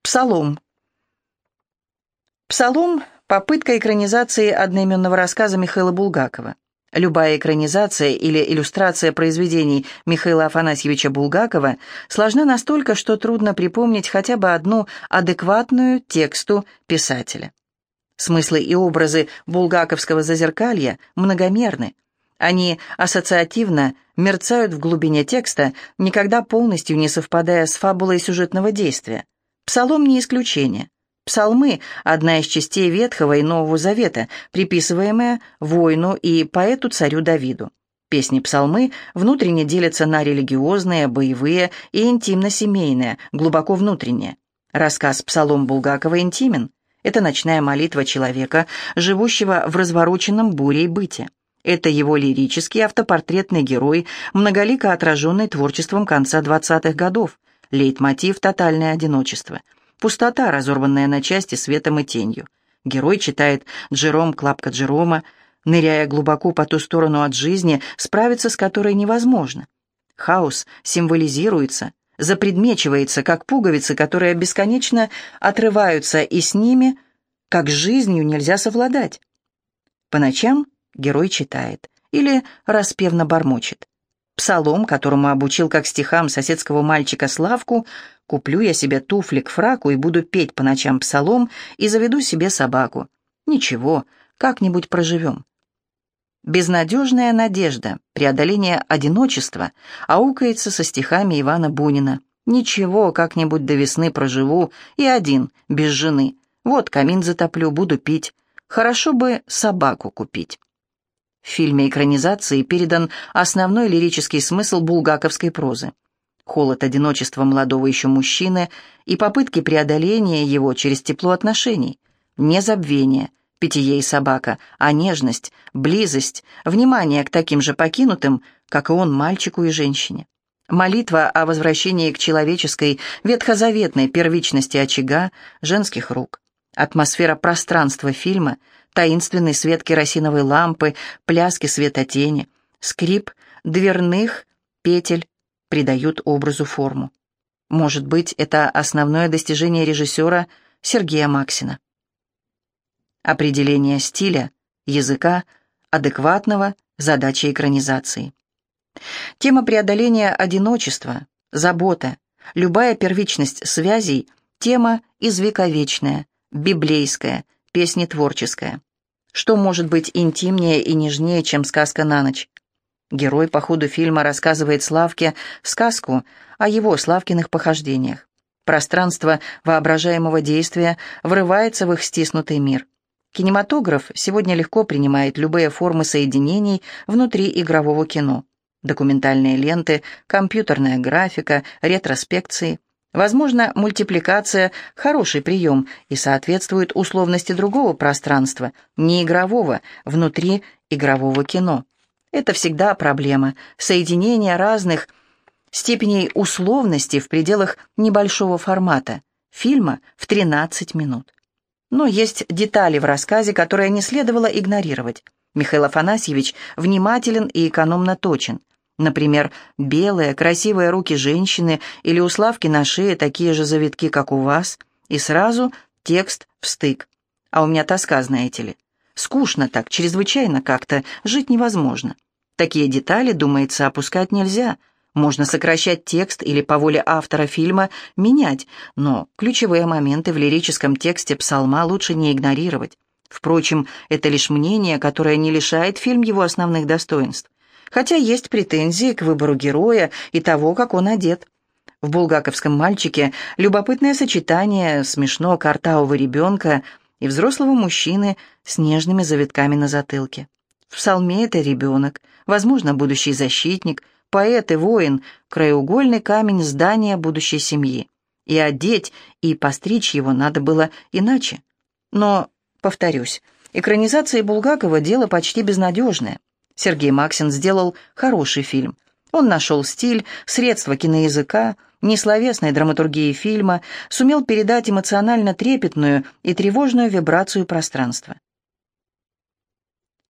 Псалом. Псалом — попытка экранизации одноименного рассказа Михаила Булгакова. Любая экранизация или иллюстрация произведений Михаила Афанасьевича Булгакова сложна настолько, что трудно припомнить хотя бы одну адекватную тексту писателя. Смыслы и образы булгаковского зазеркалья многомерны. Они ассоциативно мерцают в глубине текста, никогда полностью не совпадая с фабулой сюжетного действия. Псалом не исключение. Псалмы – одна из частей Ветхого и Нового Завета, приписываемая воину и поэту-царю Давиду. Песни-псалмы внутренне делятся на религиозные, боевые и интимно-семейные, глубоко внутренние. Рассказ «Псалом» Булгакова интимен. Это ночная молитва человека, живущего в развороченном бурей быте. Это его лирический автопортретный герой, многолико отраженный творчеством конца 20-х годов. Лейтмотив «Тотальное одиночество». Пустота, разорванная на части светом и тенью. Герой читает Джером Клапка Джерома, ныряя глубоко по ту сторону от жизни, справиться с которой невозможно. Хаос символизируется, запредмечивается, как пуговицы, которые бесконечно отрываются, и с ними, как с жизнью, нельзя совладать. По ночам герой читает или распевно бормочет. Псалом, которому обучил как стихам соседского мальчика Славку: «Куплю я себе туфли к фраку и буду петь по ночам псалом и заведу себе собаку. Ничего, как-нибудь проживем». Безнадежная надежда, преодоление одиночества аукается со стихами Ивана Бунина. «Ничего, как-нибудь до весны проживу, и один, без жены. Вот камин затоплю, буду пить. Хорошо бы собаку купить». В фильме экранизации передан основной лирический смысл булгаковской прозы. Холод одиночества молодого еще мужчины и попытки преодоления его через тепло отношений. Не забвение, питье и собака, а нежность, близость, внимание к таким же покинутым, как и он, мальчику и женщине. Молитва о возвращении к человеческой, ветхозаветной первичности очага, женских рук. Атмосфера пространства фильма, таинственный свет керосиновой лампы, пляски света-тени, скрип дверных петель придают образу форму. Может быть, это основное достижение режиссера Сергея Максина. Определение стиля, языка, адекватного задаче экранизации. Тема преодоления одиночества, забота, любая первичность связей – тема извековечная, библейская, песнетворческая. Что может быть интимнее и нежнее, чем сказка на ночь? Герой по ходу фильма рассказывает Славке сказку о его, Славкиных, похождениях. Пространство воображаемого действия врывается в их стиснутый мир. Кинематограф сегодня легко принимает любые формы соединений внутри игрового кино. Документальные ленты, компьютерная графика, ретроспекции. Возможно, мультипликация – хороший прием и соответствует условности другого пространства, не игрового, внутри игрового кино. Это всегда проблема – соединение разных степеней условности в пределах небольшого формата – фильма в 13 минут. Но есть детали в рассказе, которые не следовало игнорировать. Михаил Афанасьевич внимателен и экономно точен. Например, белые, красивые руки женщины или у Славки на шее такие же завитки, как у вас, и сразу текст встык. А у меня тоска, знаете ли. Скучно так, чрезвычайно как-то, жить невозможно. Такие детали, думается, опускать нельзя. Можно сокращать текст или по воле автора фильма менять, но ключевые моменты в лирическом тексте псалма лучше не игнорировать. Впрочем, это лишь мнение, которое не лишает фильм его основных достоинств. Хотя есть претензии к выбору героя и того, как он одет. В булгаковском мальчике любопытное сочетание смешно картавого ребенка и взрослого мужчины с нежными завитками на затылке. В псалме это ребенок, возможно, будущий защитник, поэт и воин, краеугольный камень здания будущей семьи. И одеть, и постричь его надо было иначе. Но, повторюсь, экранизация Булгакова – дело почти безнадежное. Сергей Максин сделал хороший фильм. Он нашел стиль, средства киноязыка, несловесной драматургии фильма, сумел передать эмоционально трепетную и тревожную вибрацию пространства.